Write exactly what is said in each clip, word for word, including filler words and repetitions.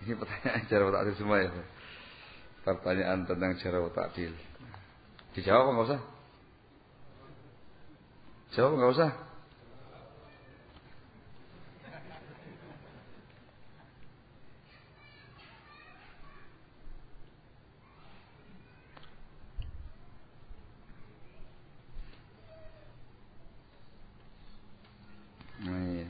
Ini pertanyaan jarh wa ta'dil semua ya. Pertanyaan tentang jarh wa ta'dil. Dijawab enggak usah? Jawab enggak usah? Nah, iya.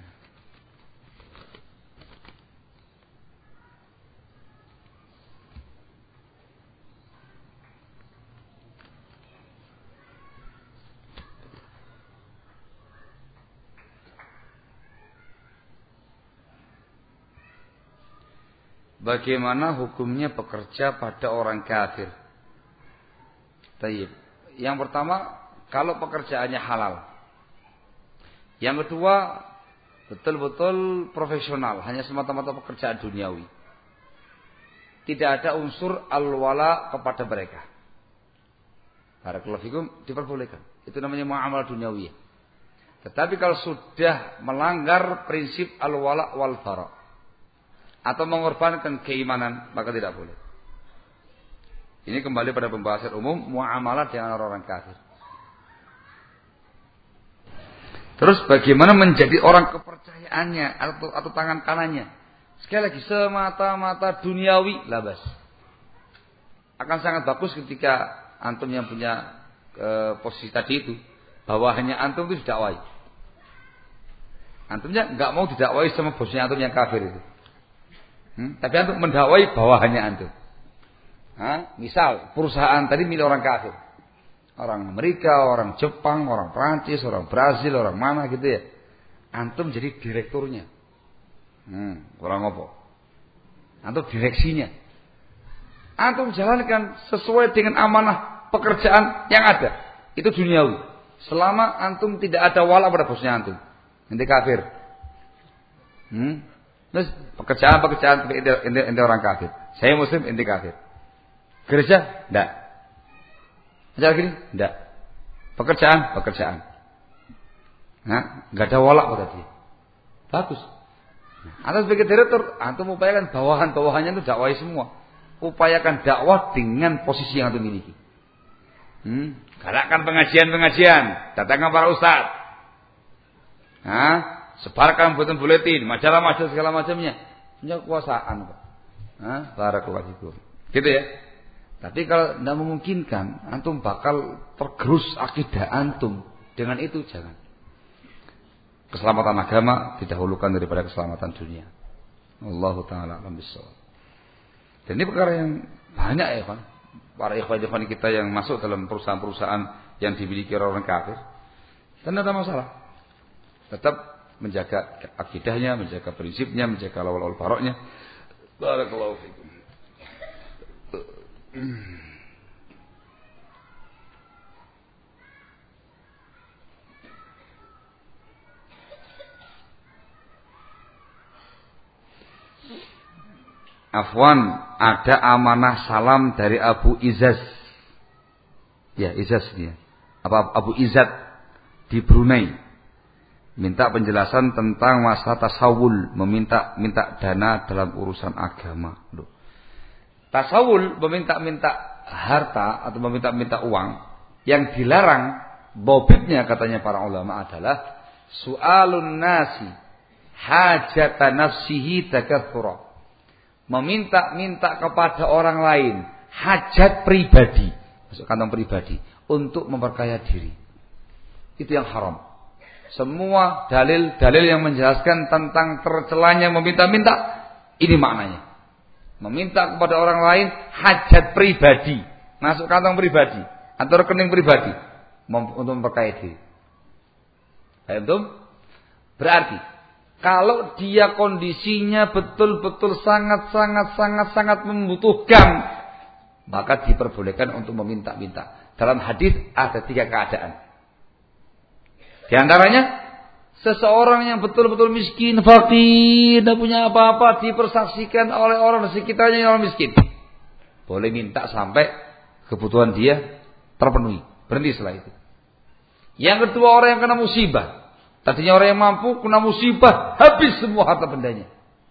Bagaimana hukumnya bekerja pada orang kafir? Tayyib. Yang pertama, kalau pekerjaannya halal. Yang kedua, betul-betul profesional, hanya semata-mata pekerjaan duniawi. Tidak ada unsur al-wala kepada mereka. Barakallahu fikum, diperbolehkan. Itu namanya muamalah duniawi. Tetapi kalau sudah melanggar prinsip al-wala wal bara atau mengorbankan keimanan, maka tidak boleh. Ini kembali pada pembahasan umum muamalah dengan orang-orang kafir. Terus bagaimana menjadi orang kepercayaannya atau, atau tangan kanannya? Sekali lagi, semata-mata duniawi, labas. Akan sangat bagus ketika antum yang punya e, posisi tadi itu, bahwa hanya antum itu didakwai. Antumnya nggak mau didakwai sama bosnya antum yang kafir itu. Hmm? Tapi antum mendakwai bawahannya antum. Hah? Misal perusahaan tadi milik orang kafir, orang Amerika, orang Jepang, orang Prancis, orang Brazil, orang mana gitu ya. Antum jadi direkturnya. Hmm, orang apa? Antum direksinya. Antum jalankan sesuai dengan amanah pekerjaan yang ada. Itu duniawi. Selama antum tidak ada wala pada bosnya antum. Nanti kafir. Hmm? Terus pekerjaan-pekerjaan inti orang kafir. Saya muslim, inti kafir. Gereja? Enggak. Ajar gini? Enggak. Pekerjaan? Pekerjaan. Nah, enggak ada wala pada dia. Bagus. Antum sebagai direktur, antum upayakan bawahan-bawahannya itu dakwah semua. Upayakan dakwah dengan posisi yang antum miliki. Hmm? Galakkan pengajian-pengajian, datangkan para ustaz. Nah, sebarkan buletin-buletin, majalah-majalah segala macamnya. Punya kekuasaan, Pak. Nah, barakallahu fikum. Gitu ya. Tapi kalau tidak memungkinkan, antum bakal tergerus akidah antum. Dengan itu jangan. Keselamatan agama didahulukan daripada keselamatan dunia. Allahu taala alam bissawab. Dan ini perkara yang banyak ya, kan. Para ikhwan-ikhwan kita yang masuk dalam perusahaan-perusahaan yang dimiliki orang kafir. Dan tidak ada masalah. Tetap menjaga akidahnya, menjaga prinsipnya, menjaga lawal-lawal baroknya. Barakallahu fikum. Afwan, ada amanah salam dari Abu Izaz. Ya, Izaz dia. Apa Abu Izzat di Brunei. Minta penjelasan tentang masalah tasawul, meminta minta dana dalam urusan agama. Loh. Tasawul, meminta-minta harta atau meminta-minta uang yang dilarang, bobitnya katanya para ulama adalah su'alun nasi hajata nafsihi takatsura. Meminta-minta kepada orang lain hajat pribadi, masuk kantong pribadi, untuk memperkaya diri. Itu yang haram. Semua dalil-dalil yang menjelaskan tentang tercelanya meminta-minta, ini maknanya. Meminta kepada orang lain hajat pribadi, masuk kantong pribadi atau rekening pribadi untuk memperkaya diri. Itu berarti kalau dia kondisinya betul-betul sangat-sangat-sangat-sangat membutuhkan, maka diperbolehkan untuk meminta-minta. Dalam hadis ada tiga keadaan. Di antaranya, seseorang yang betul-betul miskin, fakir, tidak punya apa-apa, dipersaksikan oleh orang di sekitarnya yang orang miskin. Boleh minta sampai kebutuhan dia terpenuhi. Berhenti setelah itu. Yang kedua, orang yang kena musibah. Tadinya orang yang mampu, kena musibah, habis semua harta bendanya.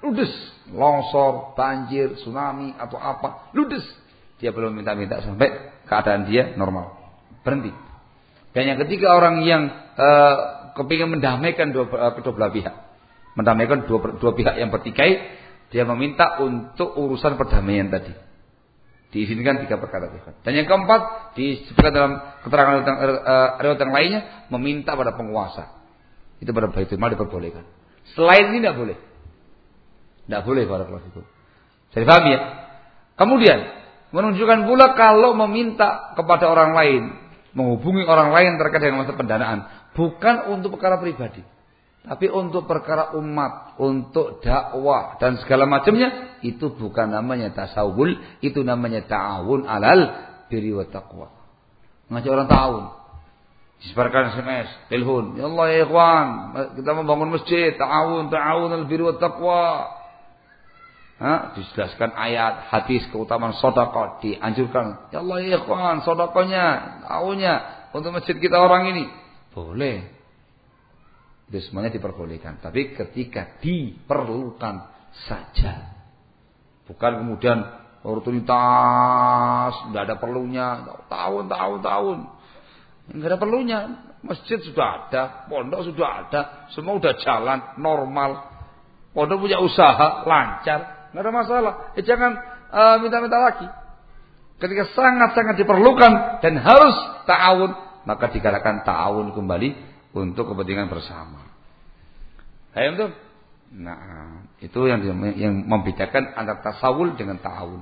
ludes, longsor, banjir, tsunami atau apa, ludes. Dia belum minta-minta sampai keadaan dia normal, berhenti. Dan yang ketiga orang yang uh, kepingin mendamaikan dua, uh, kedua belah pihak, mendamaikan dua, dua pihak yang bertikai, dia meminta untuk urusan perdamaian tadi. Diizinkan tiga perkara. Dan yang keempat disebutkan dalam keterangan riwayat yang lainnya, meminta pada penguasa. Itu pada Baitul Mal diperbolehkan. Selain ini tidak boleh. Tidak boleh barakallahu fikum. Jadi paham ya? Kemudian menunjukkan pula kalau meminta kepada orang lain, menghubungi orang lain terkait dengan masalah pendanaan, bukan untuk perkara pribadi, tapi untuk perkara umat, untuk dakwah dan segala macamnya, itu bukan namanya tasawul, itu namanya ta'awun alal birri wa taqwa. Ngajak orang ta'awun, disebarkan S M S, telepon, ya Allah ya ikhwan, kita membangun masjid, ta'awun, ta'awun alal birri wa taqwa. Ha? Dijelaskan ayat, hadis keutamaan sedekah, dianjurkan, ya Allah ya ikhwan, sedekahnya, ta'awunnya untuk masjid kita orang ini. Boleh. Itu semuanya diperbolehkan, tapi ketika diperlukan saja, bukan kemudian rutinitas, tidak ada perlunya, tahun tahun tahun, nggak ada perlunya. Masjid sudah ada, pondok sudah ada, semua sudah jalan normal, pondok punya usaha lancar, nggak ada masalah. Eh, jangan uh, minta-minta lagi. Ketika sangat-sangat diperlukan dan harus ta'awun, maka dikatakan ta'awun kembali untuk kepentingan bersama. Paham tuh? Nah, itu yang yang membedakan antara tasawul dengan ta'awun.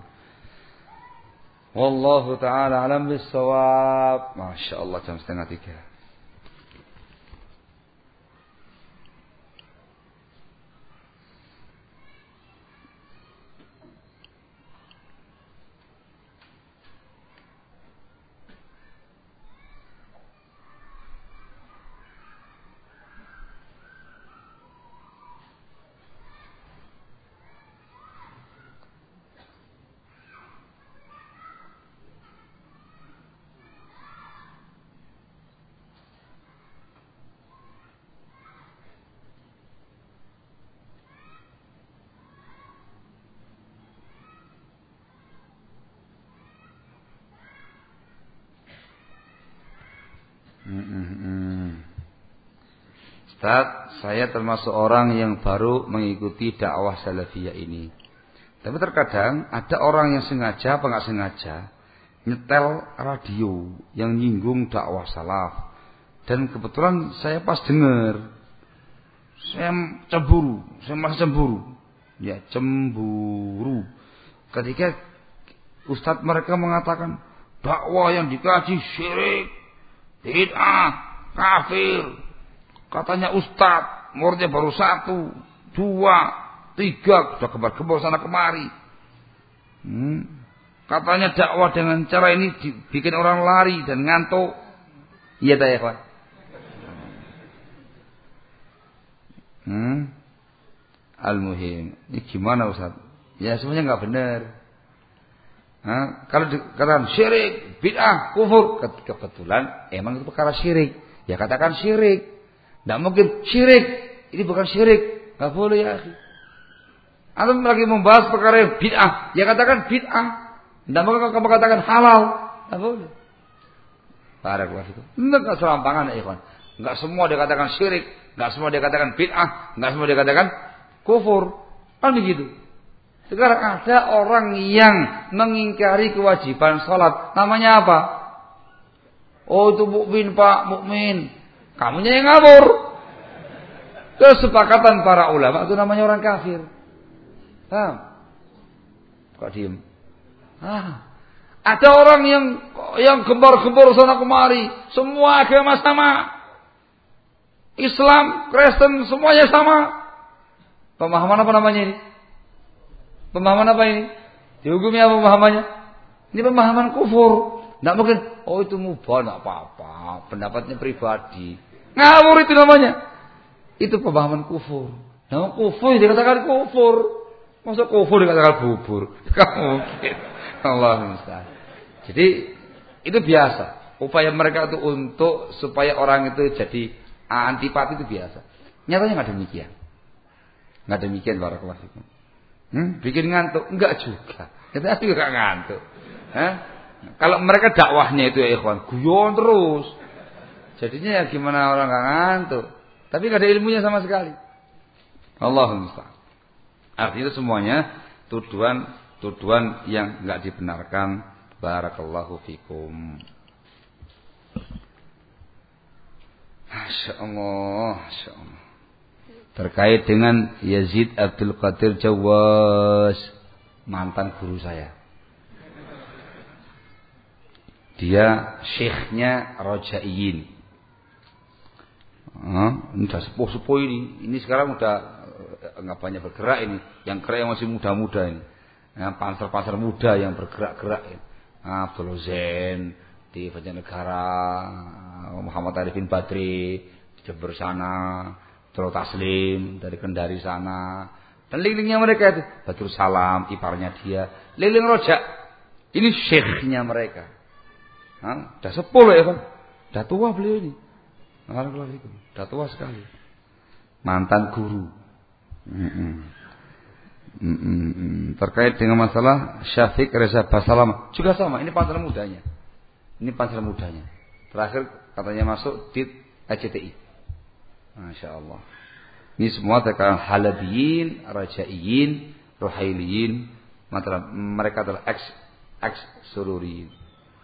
Wallahu taala alam bis-shawab. Masyaallah jam setengah tiga. Ustaz, saya termasuk orang yang baru mengikuti dakwah salafiyah ini. Tapi terkadang ada orang yang sengaja apa nggak sengaja nyetel radio yang nyinggung dakwah salaf. Dan kebetulan saya pas dengar, saya cemburu, saya masih cemburu. Ya, cemburu. Ketika ustadz mereka mengatakan dakwah yang dikaji syirik, bid'ah, kafir. Katanya ustadz, muridnya baru satu, dua, tiga, sudah kebar-kebar sana kemari. Hmm. Katanya dakwah dengan cara ini bikin orang lari dan ngantuk. Iya tak ya Pak? Hmm. Al-muhim. Ini gimana Ustaz? Ya semuanya nggak benar. Nah, kalau dikatakan syirik, bid'ah, kufur, kebetulan emang itu perkara syirik. Ya katakan syirik. Tidak mungkin syirik, ini bukan syirik, nggak boleh ya. Antum lagi membahas perkara yang bid'ah, ya katakan bid'ah. Tidak mungkin kamu katakan halal, nggak boleh. Barakallahu fikum. Enggak serampangan ya ikhwan. Enggak semua dikatakan syirik, enggak semua dikatakan bid'ah, enggak semua dikatakan kufur. Kan begitu. Sekarang ada orang yang mengingkari kewajiban salat, namanya apa? Oh itu mukmin Pak, mukmin. Kamunya yang ngawur. Kesepakatan para ulama itu namanya orang kafir. Paham? Kok diem? Ah, ada orang yang yang gembar-gembor sana kemari, semua agama sama. Islam, Kristen semuanya sama. Pemahaman apa namanya ini? Pemahaman apa ini? Dihukumi apa pemahamannya? Ini pemahaman kufur. Tidak mungkin, oh itu mubah, tidak apa-apa. Pendapatnya pribadi. Ngawur itu namanya. Itu pemahaman kufur. Nah, kufur dikatakan kufur. Masa kufur dikatakan bubur? Tidak mungkin. Allah musta'an. Jadi itu biasa. Upaya mereka itu untuk supaya orang itu jadi antipati itu biasa. Nyatanya nggak demikian. Nggak demikian barakallahu fikum. Hmm, bikin ngantuk? Enggak juga. Kita juga ngantuk. Hah? Kalau mereka dakwahnya itu ya ikhwan, guyon terus. Jadinya ya gimana orang enggak ngantuk. Tapi enggak ada ilmunya sama sekali. Allahumma musta'an. Artinya itu semuanya tuduhan-tuduhan yang enggak dibenarkan. Barakallahu fikum. Masya Allah, Masya Allah. Terkait dengan Yazid Abdul Qadir Jawas, mantan guru saya. Dia syekhnya Rojaiyin. Ah, udah sepuh-sepuh ini. Ini sekarang udah enggak banyak bergerak ini. Yang gerak yang masih muda-muda ini. Nah, panser-panser muda yang bergerak-gerak ini. Nah, Abdul Zain di Banjarnegara, Muhammad Arifin Badri di Jember sana, Abdul Taslim dari Kendari sana, dan lilingnya mereka itu Badrul Salam, iparnya dia, liling Rojak, ini syekhnya mereka. Nah, udah sepuluh ya kan, udah tua beliau ini, udah tua sekali, mantan guru. Mm-mm. Mm-mm. Terkait dengan masalah Syafiq Reza Basalam juga sama, ini panser mudanya, ini panser mudanya. Terakhir katanya masuk di A C T I. Masya Allah. Ini semua terkait Halabiyin, Rajaiyin, Ruhailiyin. Mereka adalah ex ex sururiyin.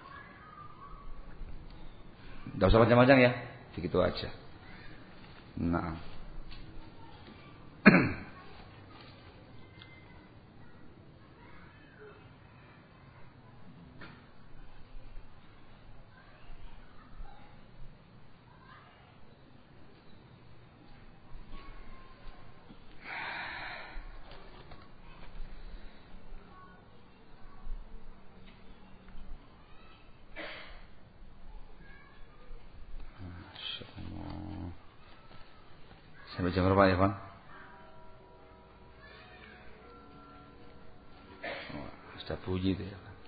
Tidak usah macam-macam ya, begitu aja. Nah. Sampai jam berapa ya, Pak? Oh, sudah bunyi itu ya, Pak.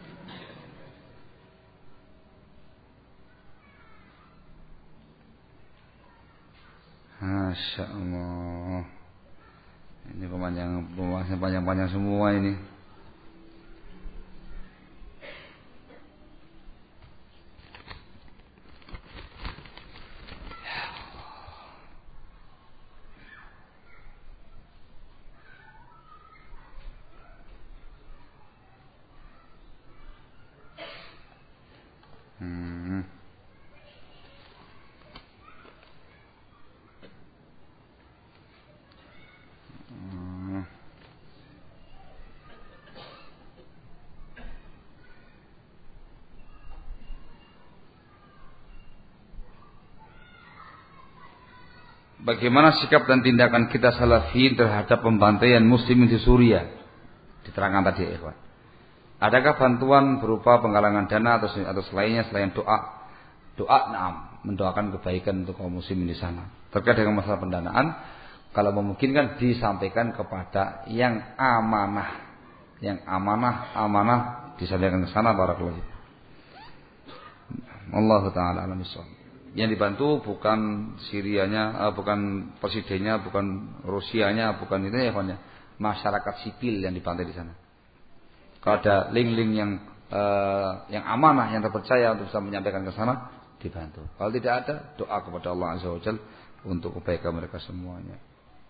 Masya Allah. Ini pemanjang, pembahasan panjang-panjang semua ini. Hmm. Hmm. Bagaimana sikap dan tindakan kita Salafiyin terhadap pembantaian muslimin di Suriah? Diterangkan tadi ya, ikhwan. Adakah bantuan berupa penggalangan dana atau atau selainnya selain doa? Doa, naam, mendoakan kebaikan untuk kaum muslimin di sana. Terkait dengan masalah pendanaan, kalau memungkinkan disampaikan kepada yang amanah, yang amanah, amanah disampaikan ke sana barakallahu. Allah taala alam bissawab. Yang dibantu bukan Sirianya, bukan presidennya, bukan Rusianya, bukan itu ya, kawannya. Masyarakat sipil yang dibantu di sana. Kalau ada link-link yang uh, yang amanah, yang terpercaya untuk bisa menyampaikan ke sana, dibantu. Kalau tidak ada, doa kepada Allah Azza wa Jalla untuk kebaikan mereka semuanya.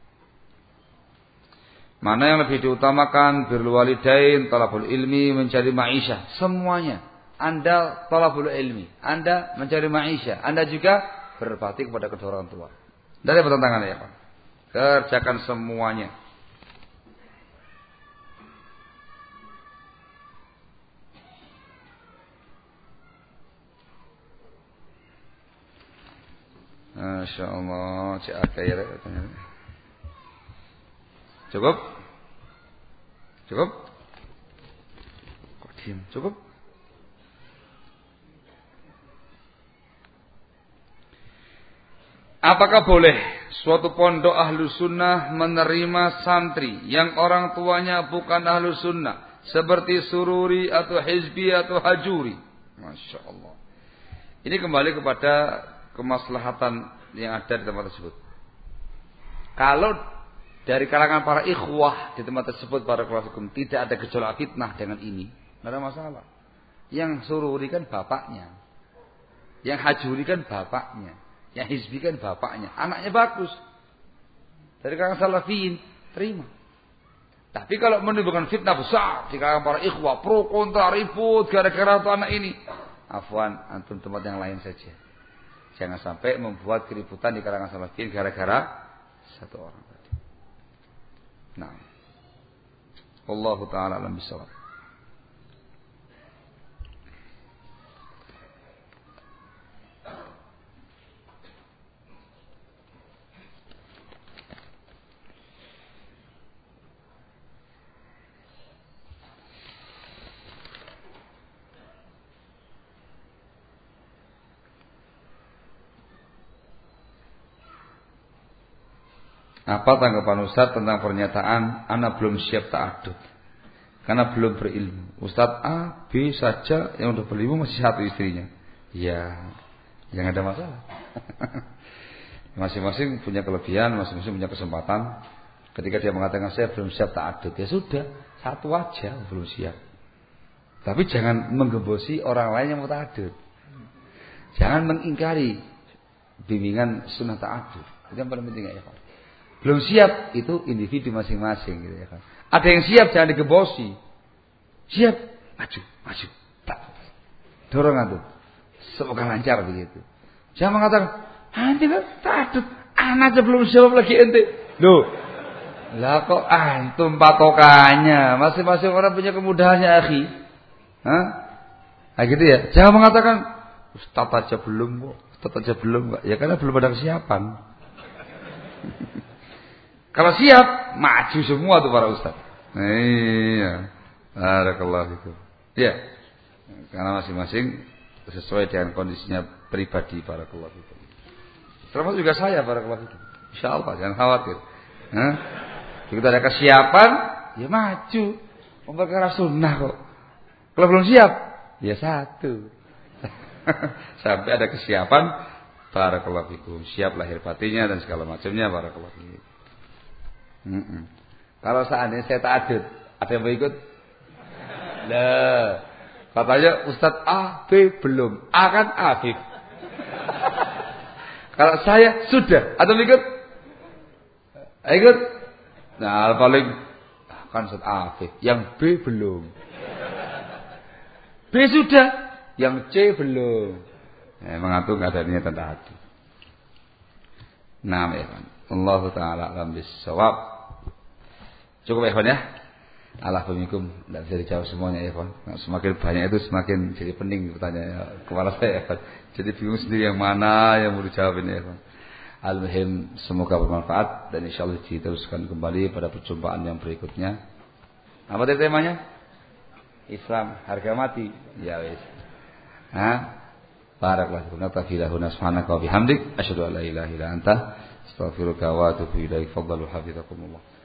Mana yang lebih diutamakan? Birrul walidain, talabul ilmi, mencari maisha. Semuanya. Anda talabul ilmi, Anda mencari maisha, Anda juga berbakti kepada kedua orang tua. Dari pertentangan ya, Pak. Kerjakan semuanya. Masya Allah, cik akhir. Cukup? Cukup? Kok diam? Cukup? Apakah boleh suatu pondok ahlu sunnah menerima santri yang orang tuanya bukan ahlu sunnah, seperti sururi atau hizbi atau hajuri? Masya Allah. Ini kembali kepada kemaslahatan yang ada di tempat tersebut. Kalau dari kalangan para ikhwah di tempat tersebut barakallahu fikum tidak ada gejolak fitnah dengan ini, tidak ada masalah. Yang sururi kan bapaknya, yang hajuri kan bapaknya, yang hizbi kan bapaknya, anaknya bagus. Dari kalangan salafiyin terima. Tapi kalau menimbulkan fitnah besar di kalangan para ikhwah, pro kontra ribut gara-gara tuh anak ini, afwan, antum tempat yang lain saja. Jangan sampai membuat keributan di kalangan salafiyin gara-gara satu orang tadi. Nah, Wallahu taala alam bisawab. Apa tanggapan Ustaz tentang pernyataan anak belum siap ta'adud karena belum berilmu? Ustaz A, B saja yang udah berilmu masih satu istrinya. Ya, jangan ada masalah. Masing-masing punya kelebihan, masing-masing punya kesempatan. Ketika dia mengatakan saya belum siap ta'adud, ya sudah, satu aja belum siap. Tapi jangan menggembosi orang lain yang mau ta'adud. Jangan mengingkari bimbingan sunnah ta'adud. Itu yang paling penting ya, Pak. Belum siap itu individu masing-masing gitu ya kan. Ada yang siap jangan digembosi. Siap, maju, maju. Tak. Dorong antum. Semoga lancar begitu. Jangan mengatakan, "Nanti kan ta'adud, anak aja belum siap lagi ente." Loh. Lah kok antum patokannya? Masing-masing orang punya kemudahannya, akhi. Hah? Nah gitu ya. Jangan mengatakan, "Ustaz aja belum kok, Ustaz aja belum kok." Ya karena belum ada kesiapan. Kalau siap, maju semua tuh para ustaz. Iya. Barakallahu fikum. Iya. Karena masing-masing sesuai dengan kondisinya pribadi barakallahu fikum. Termasuk juga saya barakallahu fikum. Insyaallah jangan khawatir. Hah? Begitu ada kesiapan, ya maju. Memperkara sunnah kok. Kalau belum siap, ya satu. Sampai ada kesiapan barakallahu fikum. Siap lahir batinnya dan segala macamnya barakallahu fikum. Mm-mm. Kalau seandainya saya ta'adud, ada yang mau ikut? Lah, katanya Ustadz A, B belum. A kan Afif. Kalau saya sudah, atau ikut? Ikut? Nah, paling kan Ustadz Afif, yang B belum. B sudah, yang C belum. Ya, mengatur nggak ada niatan ta'adud. Nah, ya kan. Allah Ta'ala alam bisawab. Cukup ya kawan ya. Alhamdulillah tidak bisa dijawab semuanya ya kawan. Semakin banyak itu semakin jadi pening pertanyaan kepala saya ya kawan. Jadi bingung sendiri yang mana yang mau dijawab ini ya kawan. Al-muhim semoga bermanfaat dan insyaallah diteruskan kembali pada perjumpaan yang berikutnya. Apa tadi temanya? Islam harga mati. Ya wis. Hah? Barakallahu fiikum. Subhanaka wa bihamdik asyhadu an la ilaha illa anta astaghfiruka wa atubu ilaik. Fadhalu hafizakumullah.